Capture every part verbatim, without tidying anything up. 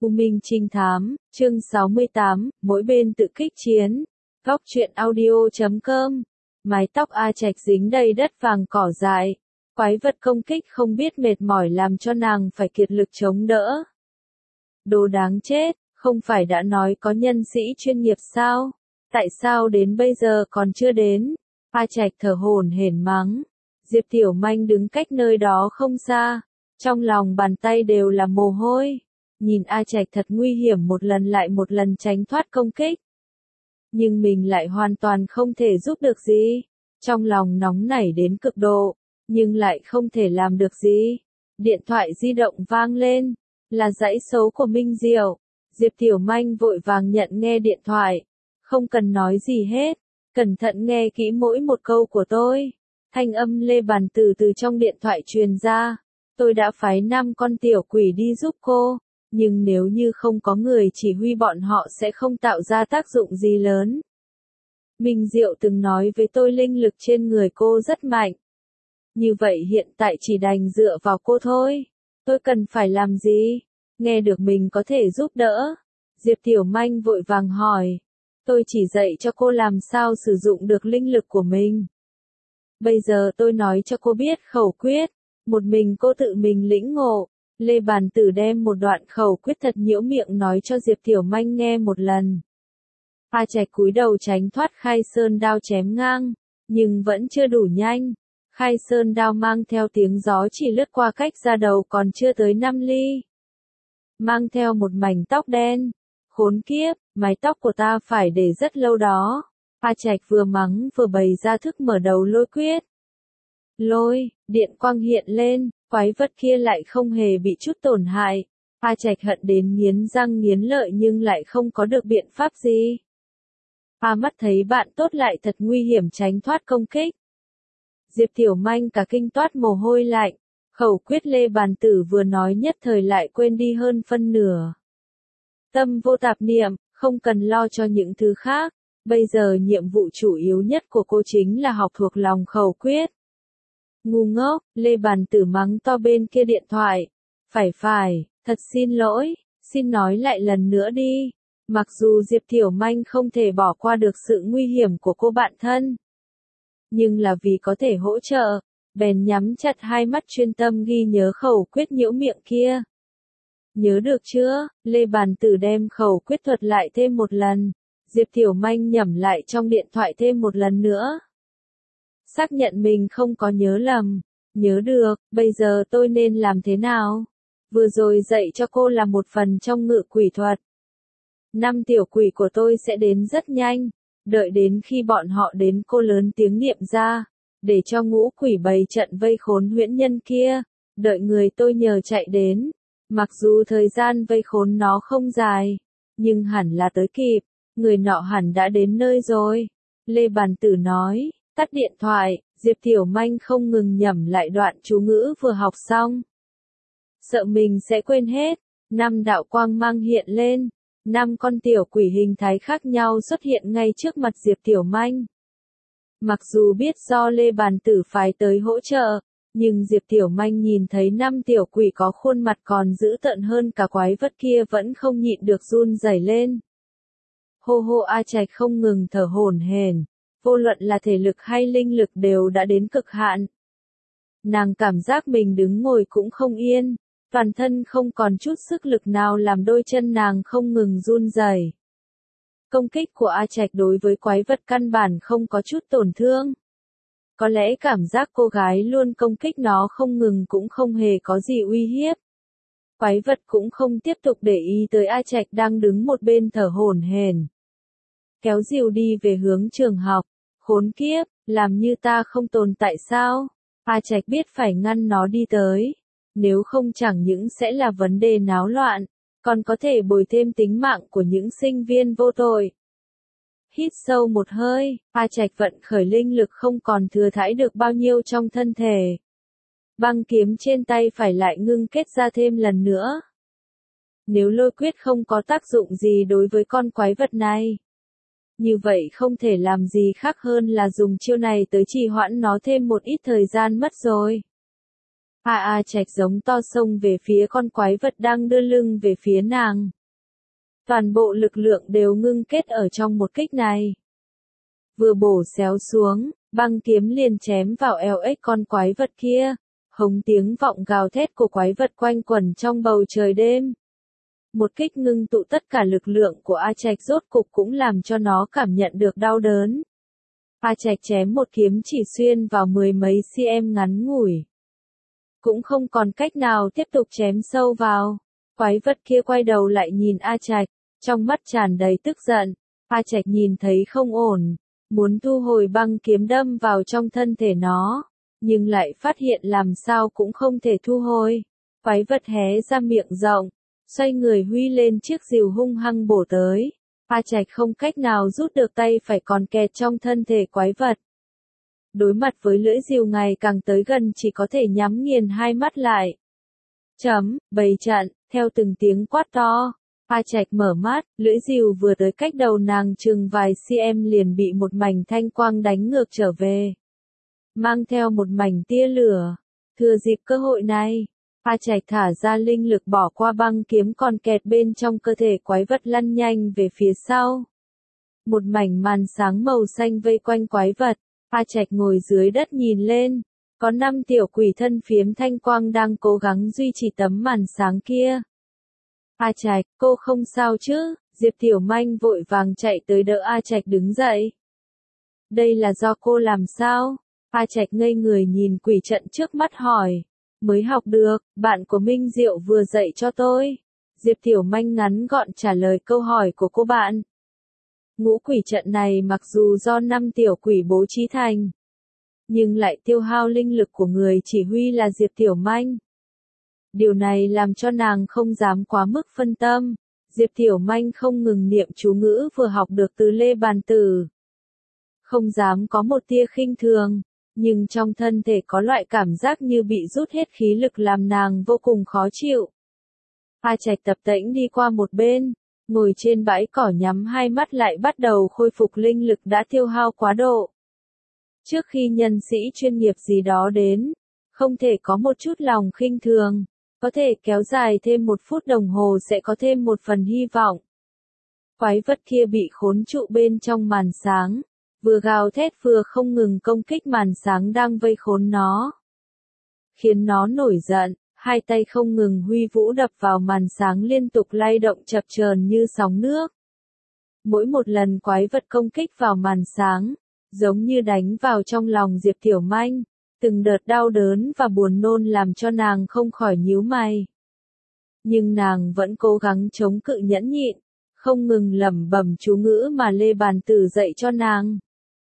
U Minh Trinh Thám, chương sáu mươi tám, mỗi bên tự kích chiến. Góc truyện audio chấm com. Mái tóc A Trạch dính đầy đất vàng cỏ dại. Quái vật công kích không biết mệt mỏi làm cho nàng phải kiệt lực chống đỡ. Đồ đáng chết, không phải đã nói có nhân sĩ chuyên nghiệp sao? Tại sao đến bây giờ còn chưa đến? A Trạch thở hổn hển mắng. Diệp Tiểu Manh đứng cách nơi đó không xa. Trong lòng bàn tay đều là mồ hôi. Nhìn A Trạch thật nguy hiểm một lần lại một lần tránh thoát công kích. Nhưng mình lại hoàn toàn không thể giúp được gì. Trong lòng nóng nảy đến cực độ, nhưng lại không thể làm được gì. Điện thoại di động vang lên, là dãy số của Minh Diệu. Diệp Tiểu Manh vội vàng nhận nghe điện thoại. Không cần nói gì hết, cẩn thận nghe kỹ mỗi một câu của tôi. Thanh âm Lê Bàn Tử từ trong điện thoại truyền ra. Tôi đã phái năm con tiểu quỷ đi giúp cô. Nhưng nếu như không có người chỉ huy bọn họ sẽ không tạo ra tác dụng gì lớn. Minh Diệu từng nói với tôi linh lực trên người cô rất mạnh. Như vậy hiện tại chỉ đành dựa vào cô thôi. Tôi cần phải làm gì? Nghe được mình có thể giúp đỡ. Diệp Tiểu Manh vội vàng hỏi. Tôi chỉ dạy cho cô làm sao sử dụng được linh lực của mình. Bây giờ tôi nói cho cô biết khẩu quyết. Một mình cô tự mình lĩnh ngộ. Lê Bàn Tử đem một đoạn khẩu quyết thật nhiễu miệng nói cho Diệp Tiểu Manh nghe một lần. A Trạch cúi đầu tránh thoát Khai Sơn đao chém ngang, nhưng vẫn chưa đủ nhanh. Khai Sơn đao mang theo tiếng gió chỉ lướt qua cách ra đầu còn chưa tới năm ly. Mang theo một mảnh tóc đen. Khốn kiếp, mái tóc của ta phải để rất lâu đó. A Trạch vừa mắng vừa bày ra thức mở đầu lôi quyết. Lôi, điện quang hiện lên. Quái vật kia lại không hề bị chút tổn hại. A Trạch hận đến nghiến răng nghiến lợi nhưng lại không có được biện pháp gì. A mắt thấy bạn tốt lại thật nguy hiểm tránh thoát công kích. Diệp Tiểu Manh cả kinh toát mồ hôi lạnh. Khẩu quyết Lê Bàn Tử vừa nói nhất thời lại quên đi hơn phân nửa. Tâm vô tạp niệm, không cần lo cho những thứ khác. Bây giờ nhiệm vụ chủ yếu nhất của cô chính là học thuộc lòng khẩu quyết. Ngu ngốc, Lê Bàn Tử mắng to bên kia điện thoại. Phải phải, thật xin lỗi, xin nói lại lần nữa đi. Mặc dù Diệp Tiểu Manh không thể bỏ qua được sự nguy hiểm của cô bạn thân. Nhưng là vì có thể hỗ trợ, bèn nhắm chặt hai mắt chuyên tâm ghi nhớ khẩu quyết nhiễu miệng kia. Nhớ được chưa? Lê Bàn Tử đem khẩu quyết thuật lại thêm một lần. Diệp Tiểu Manh nhẩm lại trong điện thoại thêm một lần nữa. Xác nhận mình không có nhớ lầm. Nhớ được, bây giờ tôi nên làm thế nào? Vừa rồi dạy cho cô là một phần trong ngự quỷ thuật. Năm tiểu quỷ của tôi sẽ đến rất nhanh. Đợi đến khi bọn họ đến cô lớn tiếng niệm ra. Để cho ngũ quỷ bày trận vây khốn huyễn nhân kia. Đợi người tôi nhờ chạy đến. Mặc dù thời gian vây khốn nó không dài. Nhưng hẳn là tới kịp. Người nọ hẳn đã đến nơi rồi. Lê Bàn Tử nói. Tắt điện thoại, Diệp Tiểu Manh không ngừng nhẩm lại đoạn chú ngữ vừa học xong. Sợ mình sẽ quên hết, năm đạo quang mang hiện lên, năm con tiểu quỷ hình thái khác nhau xuất hiện ngay trước mặt Diệp Tiểu Manh. Mặc dù biết do Lê Bàn Tử phái tới hỗ trợ, nhưng Diệp Tiểu Manh nhìn thấy năm tiểu quỷ có khuôn mặt còn dữ tợn hơn cả quái vật kia vẫn không nhịn được run rẩy lên. Hô hô A Trạch không ngừng thở hổn hển. Vô luận là thể lực hay linh lực đều đã đến cực hạn. Nàng cảm giác mình đứng ngồi cũng không yên, toàn thân không còn chút sức lực nào làm đôi chân nàng không ngừng run rẩy. Công kích của A Trạch đối với quái vật căn bản không có chút tổn thương. Có lẽ cảm giác cô gái luôn công kích nó không ngừng cũng không hề có gì uy hiếp. Quái vật cũng không tiếp tục để ý tới A Trạch đang đứng một bên thở hổn hển. Kéo dìu đi về hướng trường học. Khốn kiếp, làm như ta không tồn tại sao? A Trạch biết phải ngăn nó đi tới. Nếu không chẳng những sẽ là vấn đề náo loạn, còn có thể bồi thêm tính mạng của những sinh viên vô tội. Hít sâu một hơi, A Trạch vận khởi linh lực không còn thừa thãi được bao nhiêu trong thân thể. Băng kiếm trên tay phải lại ngưng kết ra thêm lần nữa. Nếu lôi quyết không có tác dụng gì đối với con quái vật này. Như vậy không thể làm gì khác hơn là dùng chiêu này tới trì hoãn nó thêm một ít thời gian mất rồi. A A Trạch giống to xông về phía con quái vật đang đưa lưng về phía nàng. Toàn bộ lực lượng đều ngưng kết ở trong một kích này. Vừa bổ xéo xuống, băng kiếm liền chém vào eo ếch con quái vật kia. Hống tiếng vọng gào thét của quái vật quanh quẩn trong bầu trời đêm. Một kích ngưng tụ tất cả lực lượng của A Trạch rốt cục cũng làm cho nó cảm nhận được đau đớn. A Trạch chém một kiếm chỉ xuyên vào mười mấy cm ngắn ngủi. Cũng không còn cách nào tiếp tục chém sâu vào. Quái vật kia quay đầu lại nhìn A Trạch, trong mắt tràn đầy tức giận. A Trạch nhìn thấy không ổn, muốn thu hồi băng kiếm đâm vào trong thân thể nó, nhưng lại phát hiện làm sao cũng không thể thu hồi. Quái vật hé ra miệng rộng, xoay người huy lên chiếc rìu hung hăng bổ tới. A Trạch không cách nào rút được tay phải còn kẹt trong thân thể quái vật. Đối mặt với lưỡi rìu ngày càng tới gần chỉ có thể nhắm nghiền hai mắt lại. Chấm, bày trận, theo từng tiếng quát to. A Trạch mở mắt, lưỡi rìu vừa tới cách đầu nàng chừng vài cm liền bị một mảnh thanh quang đánh ngược trở về. Mang theo một mảnh tia lửa. Thừa dịp cơ hội này, A Trạch thả ra linh lực bỏ qua băng kiếm còn kẹt bên trong cơ thể quái vật lăn nhanh về phía sau. Một mảnh màn sáng màu xanh vây quanh quái vật. A Trạch ngồi dưới đất nhìn lên, có năm tiểu quỷ thân phiếm thanh quang đang cố gắng duy trì tấm màn sáng kia. A Trạch, cô không sao chứ? Diệp Tiểu Manh vội vàng chạy tới đỡ A Trạch đứng dậy. Đây là do cô làm sao? A Trạch ngây người nhìn quỷ trận trước mắt hỏi. Mới học được, bạn của Minh Diệu vừa dạy cho tôi. Diệp Tiểu Manh ngắn gọn trả lời câu hỏi của cô bạn. Ngũ quỷ trận này mặc dù do năm tiểu quỷ bố trí thành, nhưng lại tiêu hao linh lực của người chỉ huy là Diệp Tiểu Manh. Điều này làm cho nàng không dám quá mức phân tâm. Diệp Tiểu Manh không ngừng niệm chú ngữ vừa học được từ Lê Bàn Tử. Không dám có một tia khinh thường, nhưng trong thân thể có loại cảm giác như bị rút hết khí lực làm nàng vô cùng khó chịu. A Trạch tập tễnh đi qua một bên, ngồi trên bãi cỏ nhắm hai mắt lại bắt đầu khôi phục linh lực đã tiêu hao quá độ. Trước khi nhân sĩ chuyên nghiệp gì đó đến, không thể có một chút lòng khinh thường, có thể kéo dài thêm một phút đồng hồ sẽ có thêm một phần hy vọng. Quái vật kia bị khốn trụ bên trong màn sáng, vừa gào thét vừa không ngừng công kích màn sáng đang vây khốn nó. Khiến nó nổi giận, hai tay không ngừng huy vũ đập vào màn sáng liên tục lay động chập chờn như sóng nước. Mỗi một lần quái vật công kích vào màn sáng, giống như đánh vào trong lòng Diệp Tiểu Manh, từng đợt đau đớn và buồn nôn làm cho nàng không khỏi nhíu mày. Nhưng nàng vẫn cố gắng chống cự nhẫn nhịn, không ngừng lẩm bẩm chú ngữ mà Lê Bàn Tử dạy cho nàng.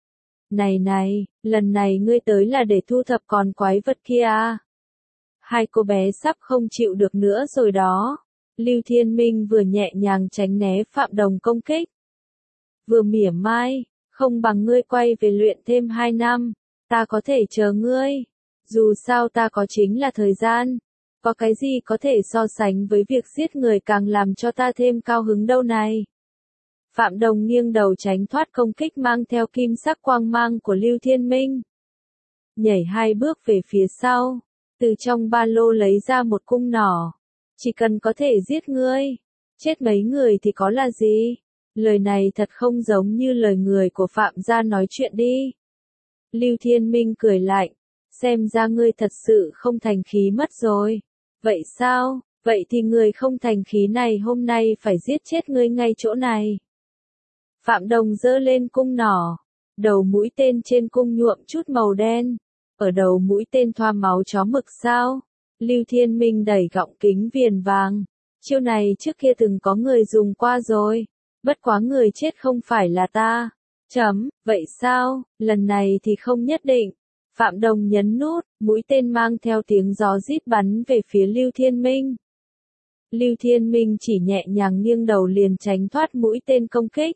Này này, lần này ngươi tới là để thu thập con quái vật kia à? Hai cô bé sắp không chịu được nữa rồi đó. Lưu Thiên Minh vừa nhẹ nhàng tránh né Phạm Đồng công kích, vừa mỉa mai, không bằng ngươi quay về luyện thêm hai năm, ta có thể chờ ngươi. Dù sao ta có chính là thời gian, có cái gì có thể so sánh với việc giết người càng làm cho ta thêm cao hứng đâu này. Phạm Đồng nghiêng đầu tránh thoát công kích mang theo kim sắc quang mang của Lưu Thiên Minh. Nhảy hai bước về phía sau, từ trong ba lô lấy ra một cung nỏ. Chỉ cần có thể giết ngươi, chết mấy người thì có là gì? Lời này thật không giống như lời người của Phạm gia nói chuyện đi. Lưu Thiên Minh cười lạnh, xem ra ngươi thật sự không thành khí mất rồi. Vậy sao? Vậy thì người không thành khí này hôm nay phải giết chết ngươi ngay chỗ này. Phạm Đồng giơ lên cung nỏ, đầu mũi tên trên cung nhuộm chút màu đen, ở đầu mũi tên thoa máu chó mực sao? Lưu Thiên Minh đẩy gọng kính viền vàng, chiêu này trước kia từng có người dùng qua rồi, bất quá người chết không phải là ta. Chấm, vậy sao, lần này thì không nhất định. Phạm Đồng nhấn nút, mũi tên mang theo tiếng gió rít bắn về phía Lưu Thiên Minh. Lưu Thiên Minh chỉ nhẹ nhàng nghiêng đầu liền tránh thoát mũi tên công kích.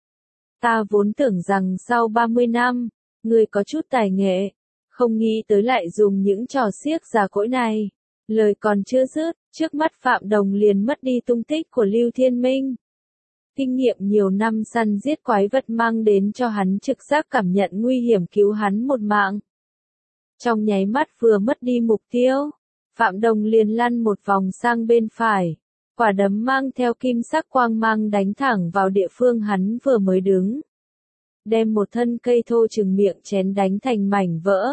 Ta vốn tưởng rằng sau ba mươi năm, ngươi có chút tài nghệ, không nghĩ tới lại dùng những trò xiếc già cỗi này. Lời còn chưa dứt, trước mắt Phạm Đồng liền mất đi tung tích của Lưu Thiên Minh. Kinh nghiệm nhiều năm săn giết quái vật mang đến cho hắn trực giác cảm nhận nguy hiểm cứu hắn một mạng. Trong nháy mắt vừa mất đi mục tiêu, Phạm Đồng liền lăn một vòng sang bên phải. Quả đấm mang theo kim sắc quang mang đánh thẳng vào địa phương hắn vừa mới đứng. Đem một thân cây thô chừng miệng chén đánh thành mảnh vỡ.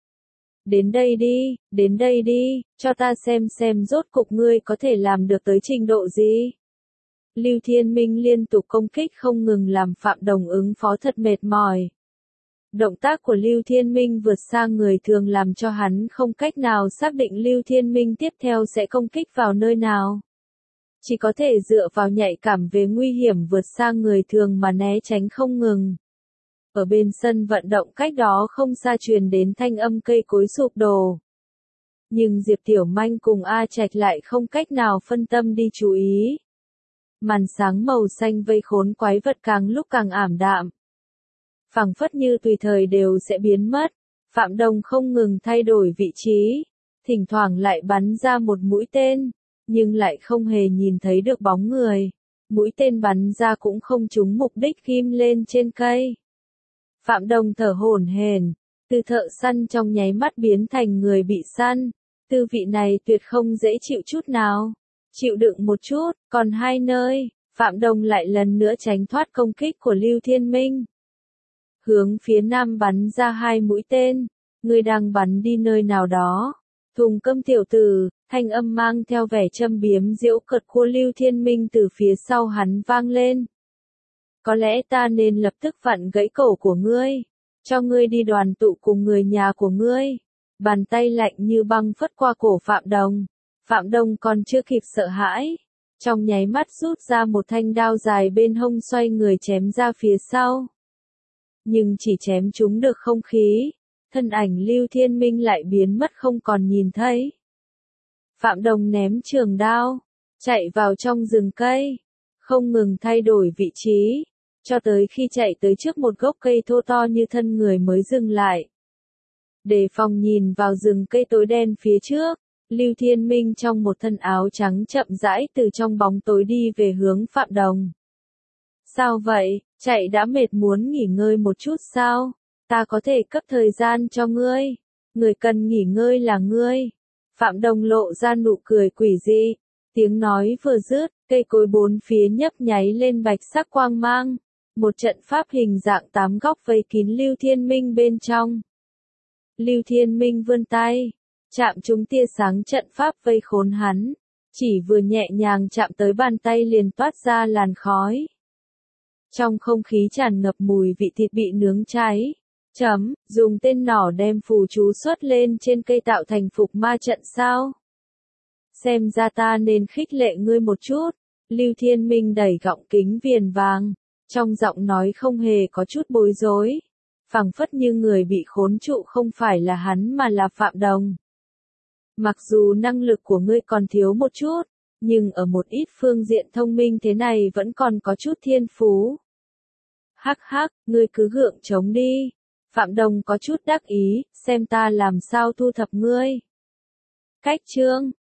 Đến đây đi, đến đây đi, cho ta xem xem rốt cục ngươi có thể làm được tới trình độ gì. Lưu Thiên Minh liên tục công kích không ngừng làm Phạm Đồng ứng phó thật mệt mỏi. Động tác của Lưu Thiên Minh vượt xa người thường làm cho hắn không cách nào xác định Lưu Thiên Minh tiếp theo sẽ công kích vào nơi nào. Chỉ có thể dựa vào nhạy cảm về nguy hiểm vượt xa người thường mà né tránh không ngừng. Ở bên sân vận động cách đó không xa truyền đến thanh âm cây cối sụp đổ. Nhưng Diệp Tiểu Manh cùng A Trạch lại không cách nào phân tâm đi chú ý. Màn sáng màu xanh vây khốn quái vật càng lúc càng ảm đạm. Phảng phất như tùy thời đều sẽ biến mất. Phạm Đồng không ngừng thay đổi vị trí, thỉnh thoảng lại bắn ra một mũi tên, nhưng lại không hề nhìn thấy được bóng người. Mũi tên bắn ra cũng không trúng mục đích ghim lên trên cây. Phạm Đồng thở hổn hển, từ thợ săn trong nháy mắt biến thành người bị săn. Tư vị này tuyệt không dễ chịu chút nào. Chịu đựng một chút, còn hai nơi, Phạm Đồng lại lần nữa tránh thoát công kích của Lưu Thiên Minh. Hướng phía nam bắn ra hai mũi tên, người đang bắn đi nơi nào đó. Thùng cơm tiểu tử, thanh âm mang theo vẻ châm biếm giễu cợt của Lưu Thiên Minh từ phía sau hắn vang lên. Có lẽ ta nên lập tức vặn gãy cổ của ngươi, cho ngươi đi đoàn tụ cùng người nhà của ngươi. Bàn tay lạnh như băng phất qua cổ Phạm Đồng. Phạm Đồng còn chưa kịp sợ hãi, trong nháy mắt rút ra một thanh đao dài bên hông xoay người chém ra phía sau. Nhưng chỉ chém trúng được không khí, thân ảnh Lưu Thiên Minh lại biến mất không còn nhìn thấy. Phạm Đồng ném trường đao, chạy vào trong rừng cây, không ngừng thay đổi vị trí, cho tới khi chạy tới trước một gốc cây thô to như thân người mới dừng lại. Đề phòng nhìn vào rừng cây tối đen phía trước, Lưu Thiên Minh trong một thân áo trắng chậm rãi từ trong bóng tối đi về hướng Phạm Đồng. Sao vậy, chạy đã mệt muốn nghỉ ngơi một chút sao? Ta có thể cấp thời gian cho ngươi. Người cần nghỉ ngơi là ngươi. Phạm Đồng lộ ra nụ cười quỷ dị. Tiếng nói vừa dứt, cây cối bốn phía nhấp nháy lên bạch sắc quang mang. Một trận pháp hình dạng tám góc vây kín Lưu Thiên Minh bên trong. Lưu Thiên Minh vươn tay, chạm trúng tia sáng trận pháp vây khốn hắn. Chỉ vừa nhẹ nhàng chạm tới bàn tay liền toát ra làn khói. Trong không khí tràn ngập mùi vị thịt bị nướng cháy. Chấm, dùng tên nỏ đem phù chú xuất lên trên cây tạo thành phục ma trận sao? Xem ra ta nên khích lệ ngươi một chút. Lưu Thiên Minh đẩy gọng kính viền vàng, trong giọng nói không hề có chút bối rối. Phảng phất như người bị khốn trụ không phải là hắn mà là Phạm Đồng. Mặc dù năng lực của ngươi còn thiếu một chút, nhưng ở một ít phương diện thông minh thế này vẫn còn có chút thiên phú. Hắc hắc, ngươi cứ gượng chống đi. Phạm Đồng có chút đắc ý, xem ta làm sao thu thập ngươi. Cách chương